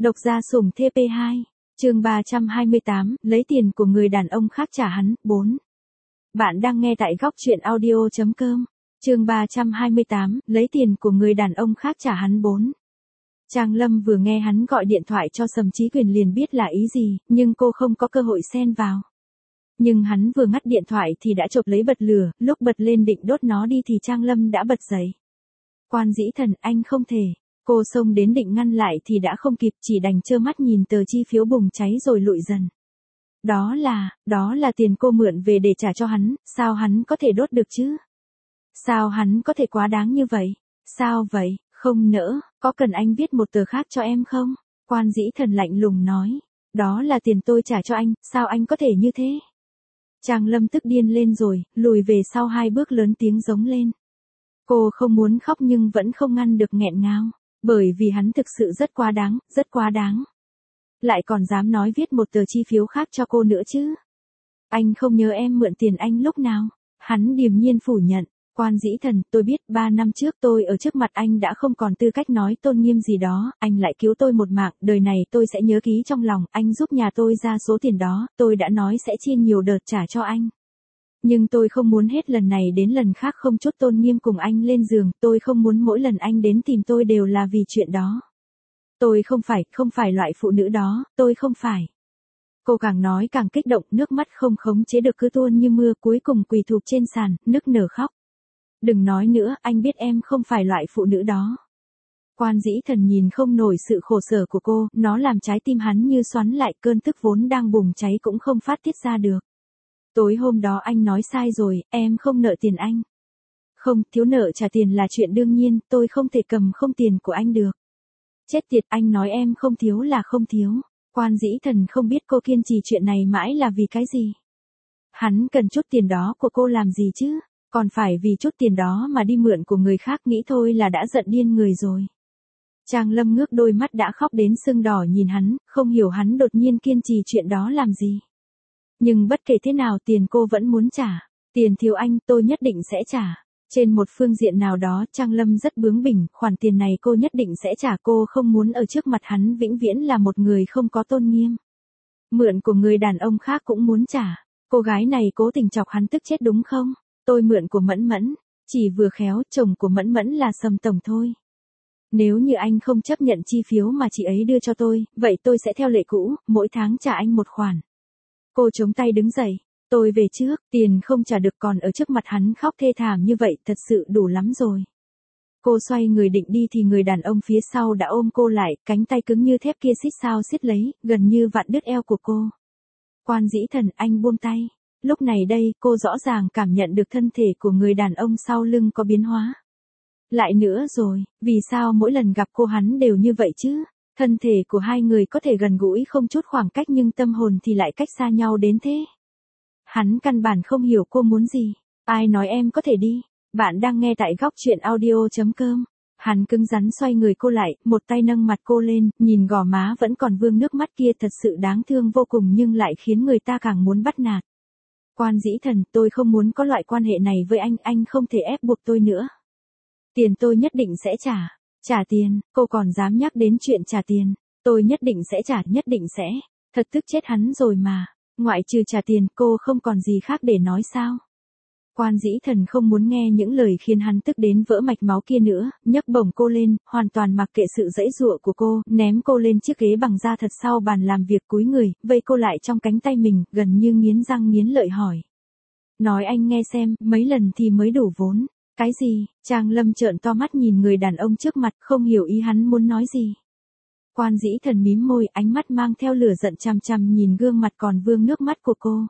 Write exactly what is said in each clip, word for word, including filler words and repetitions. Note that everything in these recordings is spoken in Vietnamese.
Độc gia sủng T P hai, chương ba trăm hai mươi tám, lấy tiền của người đàn ông khác trả hắn, bốn. Bạn đang nghe tại góc truyện audio chấm com, chương ba trăm hai mươi tám, lấy tiền của người đàn ông khác trả hắn, bốn. Trang Lâm vừa nghe hắn gọi điện thoại cho Sầm Chí Quyền liền biết là ý gì, nhưng cô không có cơ hội xen vào. Nhưng hắn vừa ngắt điện thoại thì đã chộp lấy bật lửa, lúc bật lên định đốt nó đi thì Trang Lâm đã bật dậy. Quan Dĩ Thần, anh không thể. Cô xông đến định ngăn lại thì đã không kịp, chỉ đành trơ mắt nhìn tờ chi phiếu bùng cháy rồi lụi dần. Đó là, đó là tiền cô mượn về để trả cho hắn, sao hắn có thể đốt được chứ? Sao hắn có thể quá đáng như vậy? Sao vậy, không nỡ, có cần anh viết một tờ khác cho em không? Quan Dĩ Thần lạnh lùng nói, đó là tiền tôi trả cho anh, sao anh có thể như thế? Trang Lâm tức điên lên rồi, lùi về sau hai bước lớn tiếng giống lên. Cô không muốn khóc nhưng vẫn không ngăn được nghẹn ngào. Bởi vì hắn thực sự rất quá đáng, rất quá đáng. Lại còn dám nói viết một tờ chi phiếu khác cho cô nữa chứ. Anh không nhớ em mượn tiền anh lúc nào. Hắn điềm nhiên phủ nhận. Quan Dĩ Thần, tôi biết ba năm trước tôi ở trước mặt anh đã không còn tư cách nói tôn nghiêm gì đó. Anh lại cứu tôi một mạng, đời này tôi sẽ nhớ ký trong lòng. Anh giúp nhà tôi ra số tiền đó, tôi đã nói sẽ chia nhiều đợt trả cho anh. Nhưng tôi không muốn hết lần này đến lần khác không chút tôn nghiêm cùng anh lên giường, tôi không muốn mỗi lần anh đến tìm tôi đều là vì chuyện đó. Tôi không phải, không phải loại phụ nữ đó, tôi không phải. Cô càng nói càng kích động, nước mắt không khống chế được cứ tuôn như mưa, cuối cùng quỳ thụp trên sàn, nức nở khóc. Đừng nói nữa, anh biết em không phải loại phụ nữ đó. Quan Dĩ Thần nhìn không nổi sự khổ sở của cô, nó làm trái tim hắn như xoắn lại, cơn tức vốn đang bùng cháy cũng không phát tiết ra được. Tối hôm đó anh nói sai rồi, em không nợ tiền anh. Không, thiếu nợ trả tiền là chuyện đương nhiên, tôi không thể cầm không tiền của anh được. Chết tiệt, anh nói em không thiếu là không thiếu. Quan Dĩ Thần không biết cô kiên trì chuyện này mãi là vì cái gì. Hắn cần chút tiền đó của cô làm gì chứ, còn phải vì chút tiền đó mà đi mượn của người khác, nghĩ thôi là đã giận điên người rồi. Trang Lâm ngước đôi mắt đã khóc đến sưng đỏ nhìn hắn, không hiểu hắn đột nhiên kiên trì chuyện đó làm gì. Nhưng bất kể thế nào tiền cô vẫn muốn trả. Tiền thiếu anh tôi nhất định sẽ trả. Trên một phương diện nào đó Trang Lâm rất bướng bỉnh, khoản tiền này cô nhất định sẽ trả, cô không muốn ở trước mặt hắn vĩnh viễn là một người không có tôn nghiêm. Mượn của người đàn ông khác cũng muốn trả. Cô gái này cố tình chọc hắn tức chết đúng không? Tôi mượn của Mẫn Mẫn. Chỉ vừa khéo chồng của Mẫn Mẫn là Sầm Tổng thôi. Nếu như anh không chấp nhận chi phiếu mà chị ấy đưa cho tôi, vậy tôi sẽ theo lệ cũ, mỗi tháng trả anh một khoản. Cô chống tay đứng dậy, tôi về trước, tiền không trả được còn ở trước mặt hắn khóc thê thảm như vậy, thật sự đủ lắm rồi. Cô xoay người định đi thì người đàn ông phía sau đã ôm cô lại, cánh tay cứng như thép kia xít sao xiết lấy, gần như vặn đứt eo của cô. Quan Dĩ Thần, anh buông tay. Lúc này đây, cô rõ ràng cảm nhận được thân thể của người đàn ông sau lưng có biến hóa. Lại nữa rồi, vì sao mỗi lần gặp cô hắn đều như vậy chứ? Thân thể của hai người có thể gần gũi không chút khoảng cách nhưng tâm hồn thì lại cách xa nhau đến thế. Hắn căn bản không hiểu cô muốn gì. Ai nói em có thể đi? Bạn đang nghe tại góc truyện audio chấm com. Hắn cứng rắn xoay người cô lại, một tay nâng mặt cô lên, nhìn gò má vẫn còn vương nước mắt kia thật sự đáng thương vô cùng nhưng lại khiến người ta càng muốn bắt nạt. Quan Dĩ Thần, tôi không muốn có loại quan hệ này với anh, anh không thể ép buộc tôi nữa. Tiền tôi nhất định sẽ trả. Trả tiền, cô còn dám nhắc đến chuyện trả tiền. Tôi nhất định sẽ trả, nhất định sẽ. Thật tức chết hắn rồi mà. Ngoại trừ trả tiền, cô không còn gì khác để nói sao? Quan Dĩ Thần không muốn nghe những lời khiến hắn tức đến vỡ mạch máu kia nữa, nhấc bổng cô lên, hoàn toàn mặc kệ sự giãy giụa của cô, ném cô lên chiếc ghế bằng da thật sau bàn làm việc, cúi người, vây cô lại trong cánh tay mình, gần như nghiến răng nghiến lợi hỏi. Nói anh nghe xem, mấy lần thì mới đủ vốn. Cái gì? Trang Lâm trợn to mắt nhìn người đàn ông trước mặt, không hiểu ý hắn muốn nói gì. Quan Dĩ Thần mím môi, ánh mắt mang theo lửa giận chằm chằm nhìn gương mặt còn vương nước mắt của cô.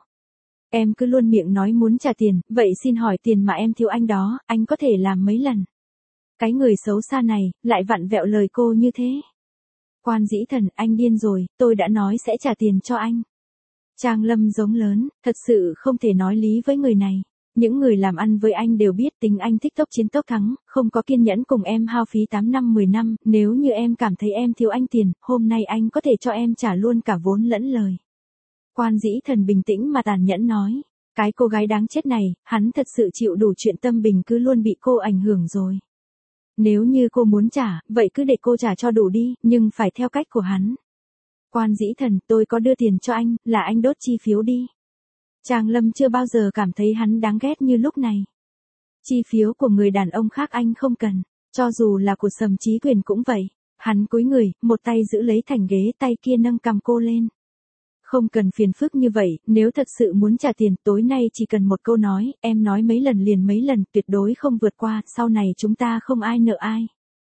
Em cứ luôn miệng nói muốn trả tiền, vậy xin hỏi tiền mà em thiếu anh đó, anh có thể làm mấy lần? Cái người xấu xa này, lại vặn vẹo lời cô như thế. Quan Dĩ Thần, anh điên rồi, tôi đã nói sẽ trả tiền cho anh. Trang Lâm giống lớn, thật sự không thể nói lý với người này. Những người làm ăn với anh đều biết tính anh thích tốc chiến tốc thắng, không có kiên nhẫn cùng em hao phí tám năm mười năm, nếu như em cảm thấy em thiếu anh tiền, hôm nay anh có thể cho em trả luôn cả vốn lẫn lời. Quan Dĩ Thần bình tĩnh mà tàn nhẫn nói, cái cô gái đáng chết này, hắn thật sự chịu đủ chuyện tâm bình cứ luôn bị cô ảnh hưởng rồi. Nếu như cô muốn trả, vậy cứ để cô trả cho đủ đi, nhưng phải theo cách của hắn. Quan Dĩ Thần, tôi có đưa tiền cho anh, là anh đốt chi phiếu đi. Trang Lâm chưa bao giờ cảm thấy hắn đáng ghét như lúc này. Chi phiếu của người đàn ông khác anh không cần, cho dù là của Sầm Chí Quyền cũng vậy. Hắn cúi người, một tay giữ lấy thành ghế, tay kia nâng cằm cô lên. Không cần phiền phức như vậy, nếu thật sự muốn trả tiền, tối nay chỉ cần một câu nói, em nói mấy lần liền mấy lần, tuyệt đối không vượt qua, sau này chúng ta không ai nợ ai.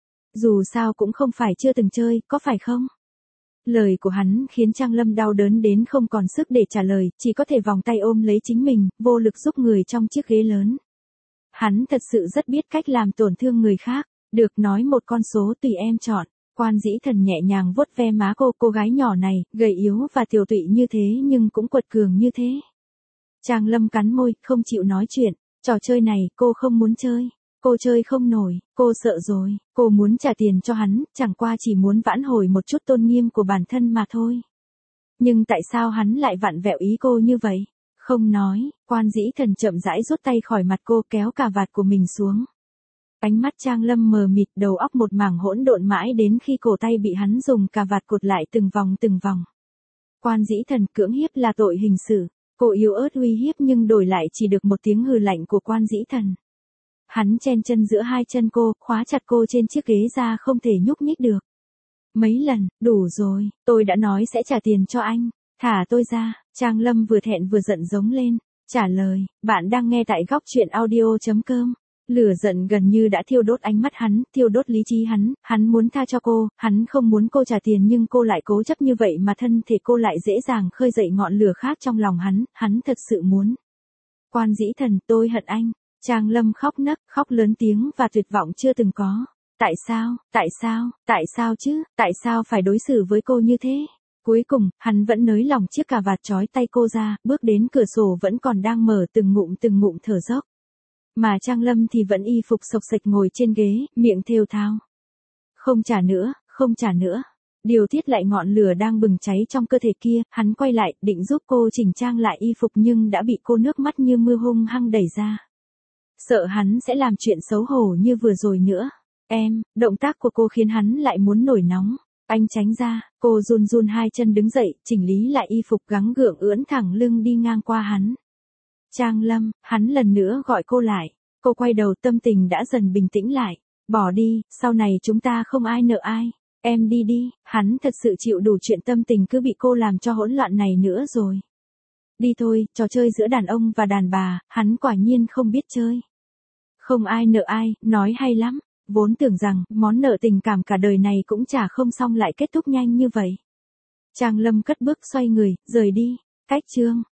Dù sao cũng không phải chưa từng chơi, có phải không? Lời của hắn khiến Trang Lâm đau đớn đến không còn sức để trả lời, chỉ có thể vòng tay ôm lấy chính mình, vô lực giúp người trong chiếc ghế lớn. Hắn thật sự rất biết cách làm tổn thương người khác, được nói một con số tùy em chọn. Quan Dĩ Thần nhẹ nhàng vuốt ve má cô, cô gái nhỏ này, gầy yếu và tiều tụy như thế nhưng cũng quật cường như thế. Trang Lâm cắn môi, không chịu nói chuyện, trò chơi này cô không muốn chơi, cô chơi không nổi, cô sợ rồi, cô muốn trả tiền cho hắn, chẳng qua chỉ muốn vãn hồi một chút tôn nghiêm của bản thân mà thôi. Nhưng tại sao hắn lại vặn vẹo ý cô như vậy? Không nói, Quan Dĩ Thần chậm rãi rút tay khỏi mặt cô, kéo cà vạt của mình xuống. Ánh mắt Trang Lâm mờ mịt, đầu óc một mảng hỗn độn mãi đến khi cổ tay bị hắn dùng cà vạt cột lại từng vòng từng vòng. Quan Dĩ Thần, cưỡng hiếp là tội hình sự. Cô yếu ớt uy hiếp nhưng đổi lại chỉ được một tiếng hừ lạnh của Quan Dĩ Thần. Hắn chen chân giữa hai chân cô, khóa chặt cô trên chiếc ghế ra không thể nhúc nhích được. Mấy lần, đủ rồi, tôi đã nói sẽ trả tiền cho anh. Thả tôi ra. Trang Lâm vừa thẹn vừa giận giống lên. Trả lời, bạn đang nghe tại góc truyện audio chấm com. Lửa giận gần như đã thiêu đốt ánh mắt hắn, thiêu đốt lý trí hắn, hắn muốn tha cho cô, hắn không muốn cô trả tiền nhưng cô lại cố chấp như vậy mà thân thể cô lại dễ dàng khơi dậy ngọn lửa khác trong lòng hắn, hắn thật sự muốn. Quan Dĩ Thần, tôi hận anh. Trang Lâm khóc nấc, khóc lớn tiếng và tuyệt vọng chưa từng có. Tại sao, tại sao, tại sao chứ, tại sao phải đối xử với cô như thế? Cuối cùng, hắn vẫn nới lỏng chiếc cà vạt trói tay cô ra, bước đến cửa sổ vẫn còn đang mở, từng ngụm từng ngụm thở dốc. Mà Trang Lâm thì vẫn y phục xộc xệch ngồi trên ghế, miệng thều thào. Không trả nữa, không trả nữa. Điều tiết lại ngọn lửa đang bừng cháy trong cơ thể kia, hắn quay lại, định giúp cô chỉnh trang lại y phục nhưng đã bị cô nước mắt như mưa hung hăng đẩy ra. Sợ hắn sẽ làm chuyện xấu hổ như vừa rồi nữa. Em, động tác của cô khiến hắn lại muốn nổi nóng. Anh tránh ra, cô run run hai chân đứng dậy, chỉnh lý lại y phục gắng gượng ưỡn thẳng lưng đi ngang qua hắn. Trang Lâm, hắn lần nữa gọi cô lại. Cô quay đầu, tâm tình đã dần bình tĩnh lại. Bỏ đi, sau này chúng ta không ai nợ ai. Em đi đi, hắn thật sự chịu đủ chuyện tâm tình cứ bị cô làm cho hỗn loạn này nữa rồi. Đi thôi, trò chơi giữa đàn ông và đàn bà, hắn quả nhiên không biết chơi. Không ai nợ ai, nói hay lắm. Vốn tưởng rằng, món nợ tình cảm cả đời này cũng chả không xong lại kết thúc nhanh như vậy. Trang Lâm cất bước xoay người, rời đi. Cách chương.